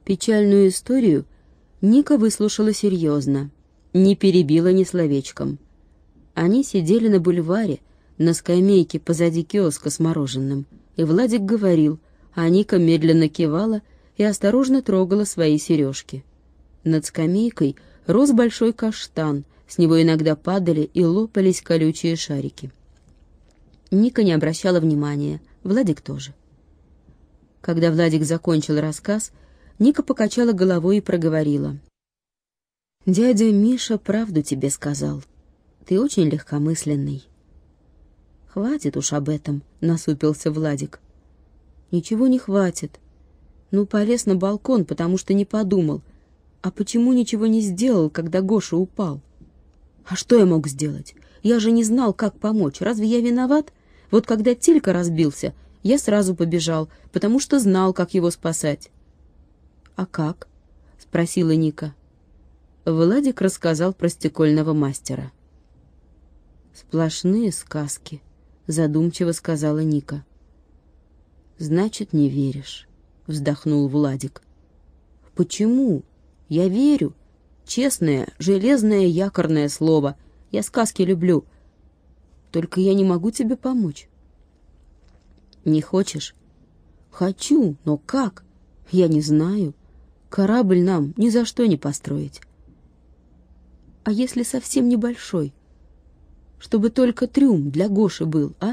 Печальную историю Ника выслушала серьезно, не перебила ни словечком. Они сидели на бульваре, на скамейке позади киоска с мороженым, и Владик говорил, а Ника медленно кивала и осторожно трогала свои сережки. Над скамейкой рос большой каштан, с него иногда падали и лопались колючие шарики. Ника не обращала внимания, Владик тоже. Когда Владик закончил рассказ, Ника покачала головой и проговорила. «Дядя Миша правду тебе сказал. Ты очень легкомысленный». «Хватит уж об этом», — насупился Владик. «Ничего не хватит. Ну, полез на балкон, потому что не подумал. А почему ничего не сделал, когда Гоша упал? А что я мог сделать? Я же не знал, как помочь. Разве я виноват? Вот когда Тилька разбился, я сразу побежал, потому что знал, как его спасать». «А как?» — спросила Ника. Владик рассказал про стекольного мастера. «Сплошные сказки», — задумчиво сказала Ника. «Значит, не веришь», — вздохнул Владик. «Почему? Я верю. Честное, железное якорное слово. Я сказки люблю. Только я не могу тебе помочь». «Не хочешь?» «Хочу, но как? Я не знаю. Корабль нам ни за что не построить». «А если совсем небольшой? Чтобы только трюм для Гоши был, а?»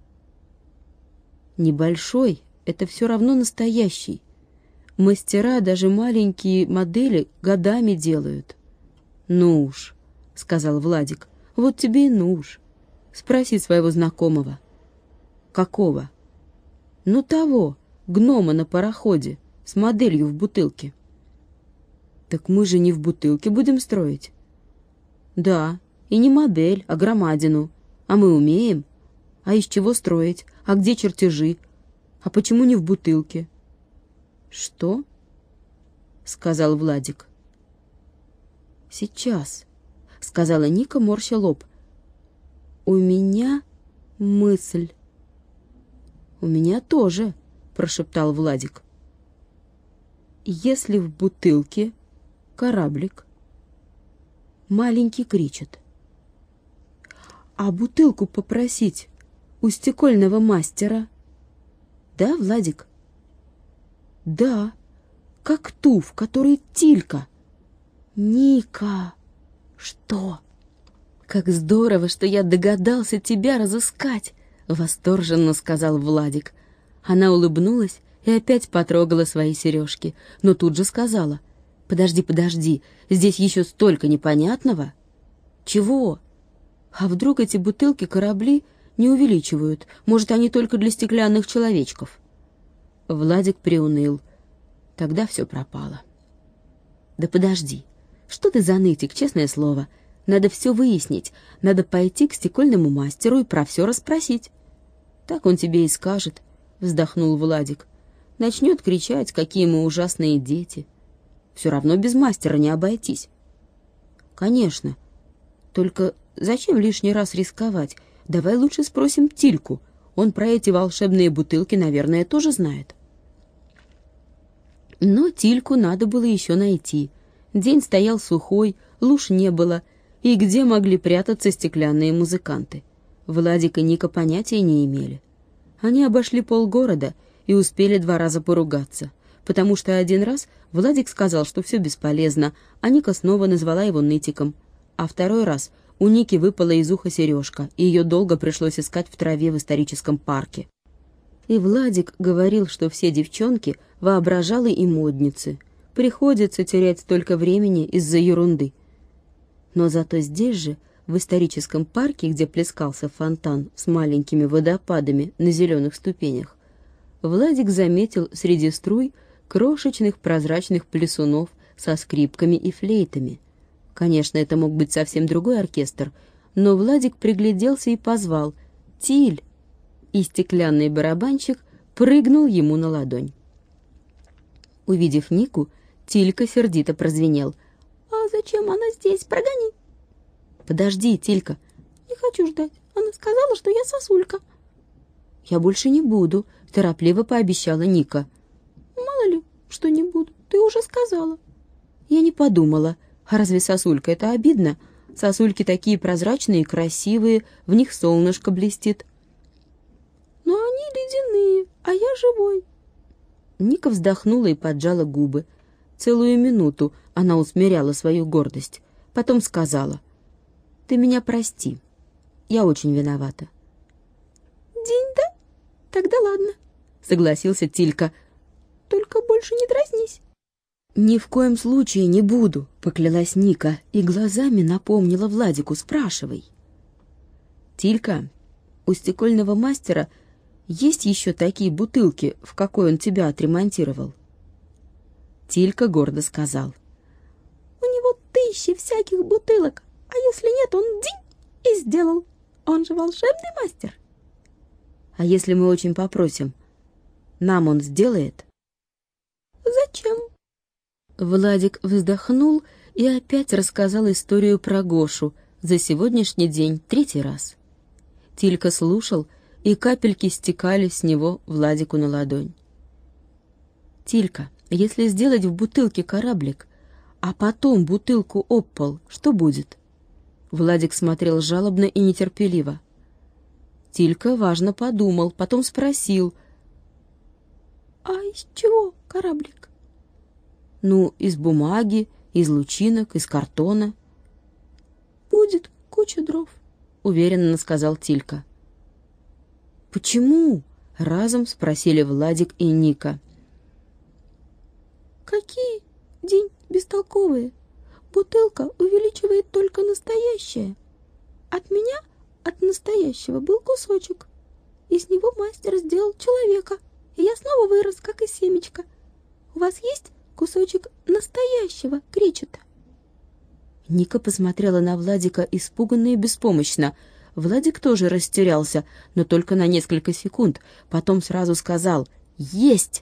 «Небольшой — это все равно настоящий. Мастера даже маленькие модели годами делают». «Ну уж», — сказал Владик, — «вот тебе и ну уж. Спроси своего знакомого». «Какого?» «Ну того, гнома на пароходе, с моделью в бутылке». «Так мы же не в бутылке будем строить». «Да, и не модель, а громадину. А мы умеем. А из чего строить? А где чертежи? А почему не в бутылке?» «Что?» — сказал Владик. «Сейчас», — сказала Ника, морща лоб. «У меня мысль». «У меня тоже», — прошептал Владик. «Если в бутылке кораблик, маленький кричит, а бутылку попросить у стекольного мастера?» «Да, Владик?» «Да, как ту, в которой Тилька». «Ника!» «Что?» «Как здорово, что я догадался тебя разыскать!» — восторженно сказал Владик. Она улыбнулась и опять потрогала свои сережки, но тут же сказала: «Подожди, подожди, здесь еще столько непонятного». «Чего?» «А вдруг эти бутылки корабли не увеличивают? Может, они только для стеклянных человечков?» Владик приуныл. Тогда все пропало. «Да подожди, что ты за нытик, честное слово? Надо все выяснить, надо пойти к стекольному мастеру и про все расспросить». «Так он тебе и скажет», — вздохнул Владик. «Начнет кричать, какие мы ужасные дети. Все равно без мастера не обойтись». «Конечно. Только зачем лишний раз рисковать? Давай лучше спросим Тильку. Он про эти волшебные бутылки, наверное, тоже знает». Но Тильку надо было еще найти. День стоял сухой, луж не было, и где могли прятаться стеклянные музыканты? Владик и Ника понятия не имели. Они обошли полгорода и успели 2 раза поругаться, потому что один раз Владик сказал, что все бесполезно, а Ника снова назвала его нытиком, а 2-й раз у Ники выпала из уха сережка, и ее долго пришлось искать в траве в историческом парке. И Владик говорил, что все девчонки воображалы и модницы. Приходится терять столько времени из-за ерунды. Но зато здесь же, в историческом парке, где плескался фонтан с маленькими водопадами на зеленых ступенях, Владик заметил среди струй крошечных прозрачных плясунов со скрипками и флейтами. Конечно, это мог быть совсем другой оркестр, но Владик пригляделся и позвал: «Тиль!» И стеклянный барабанщик прыгнул ему на ладонь. Увидев Нику, Тилька сердито прозвенел: «А зачем она здесь? Прогони!» «Подожди, Тилька!» «Не хочу ждать. Она сказала, что я сосулька». «Я больше не буду», — торопливо пообещала Ника. «Мало ли, что не буду. Ты ты уже сказала». Я не подумала. А разве сосулька — это обидно? Сосульки такие прозрачные и красивые, в них солнышко блестит. «Но они ледяные, а я живой». Ника вздохнула и поджала губы. Целую минуту она усмиряла свою гордость. Потом сказала: «Ты меня прости. Я очень виновата». «День, да? Тогда ладно», — согласился Тилька. «Только больше не дразнись». «Ни в коем случае не буду», — поклялась Ника и глазами напомнила Владику: «Спрашивай». «Тилька, у стекольного мастера есть еще такие бутылки, в какой он тебя отремонтировал?» Тилька гордо сказал: «У него 1000 всяких бутылок, а если нет, он день и сделал. Он же волшебный мастер». «А если мы очень попросим, нам он сделает?» «Зачем?» Владик вздохнул и опять рассказал историю про Гошу, за сегодняшний день 3-й раз. Тилька слушал, и капельки стекали с него Владику на ладонь. «Тилька, если сделать в бутылке кораблик, а потом бутылку об пол, что будет?» Владик смотрел жалобно и нетерпеливо. Тилька важно подумал, потом спросил: «А из чего кораблик?» «Ну, из бумаги, из лучинок, из картона». «Будет куча дров», — уверенно сказал Тилька. «Почему?» — разом спросили Владик и Ника. «Какие, день, бестолковые? Бутылка увеличивает только настоящее. От меня, от настоящего, был кусочек. Из него мастер сделал человека, и я снова вырос, как из семечка. У вас есть кусочек настоящего кречета?» Ника посмотрела на Владика испуганно и беспомощно. Владик тоже растерялся, но только на несколько секунд, потом сразу сказал: «Есть!»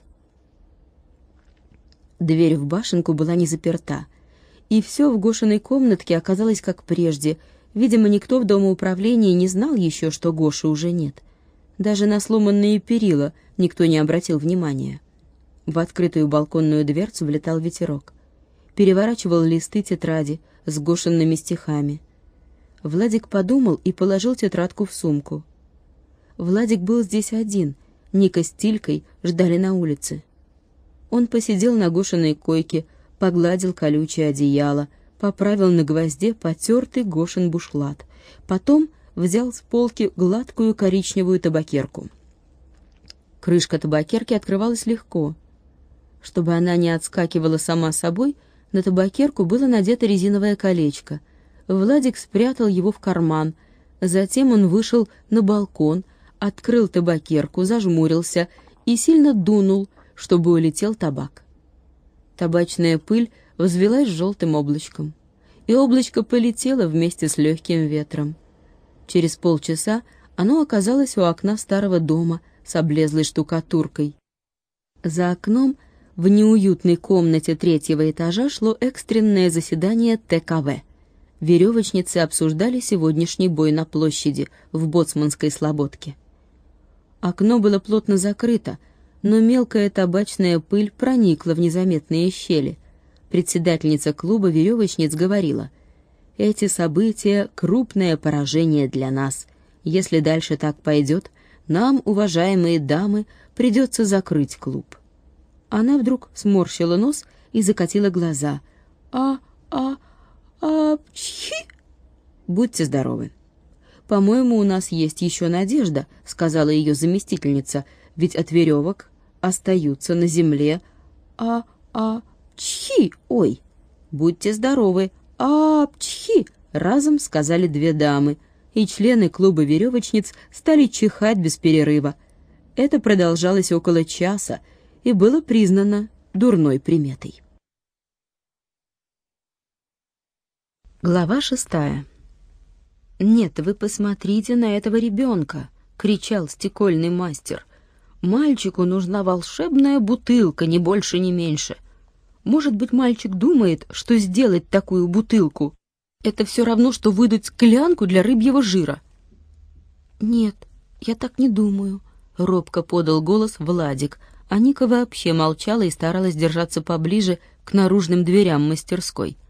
Дверь в башенку была не заперта, и все в Гошиной комнатке оказалось как прежде. Видимо, никто в домоуправлении не знал еще, что Гоши уже нет. Даже на сломанные перила никто не обратил внимания. В открытую балконную дверцу влетал ветерок. Переворачивал листы тетради с Гошиными стихами. Владик подумал и положил тетрадку в сумку. Владик был здесь один, Ника с Тилькой ждали на улице. Он посидел на Гошиной койке, погладил колючее одеяло, поправил на гвозде потертый Гошин бушлат, потом взял с полки гладкую коричневую табакерку. Крышка табакерки открывалась легко. Чтобы она не отскакивала сама собой, на табакерку было надето резиновое колечко. Владик спрятал его в карман. Затем он вышел на балкон, открыл табакерку, зажмурился и сильно дунул, чтобы улетел табак. Табачная пыль взвилась желтым облачком, и облачко полетело вместе с легким ветром. Через полчаса оно оказалось у окна старого дома с облезлой штукатуркой. За окном в неуютной комнате 3-го этажа шло экстренное заседание ТКВ. Веревочницы обсуждали сегодняшний бой на площади в Боцманской слободке. Окно было плотно закрыто, но мелкая табачная пыль проникла в незаметные щели. Председательница клуба веревочниц говорила: «Эти события — крупное поражение для нас. Если дальше так пойдет, нам, уважаемые дамы, придется закрыть клуб». Она вдруг сморщила нос и закатила глаза. Пчхи! «Будьте здоровы». «По-моему, у нас есть еще надежда», — сказала ее заместительница, «ведь от веревок остаются на земле. Пчхи! Ой! Будьте здоровы! Пчхи!» разом сказали 2 дамы, и члены клуба веревочниц стали чихать без перерыва. Это продолжалось около часа и было признано дурной приметой. Глава 6. «Нет, вы посмотрите на этого ребенка!» — кричал стекольный мастер. «Мальчику нужна волшебная бутылка, ни больше, ни меньше. Может быть, мальчик думает, что сделать такую бутылку — это все равно, что выдать склянку для рыбьего жира». «Нет, я так не думаю», — робко подал голос Владик, а Ника вообще молчала и старалась держаться поближе к наружным дверям мастерской.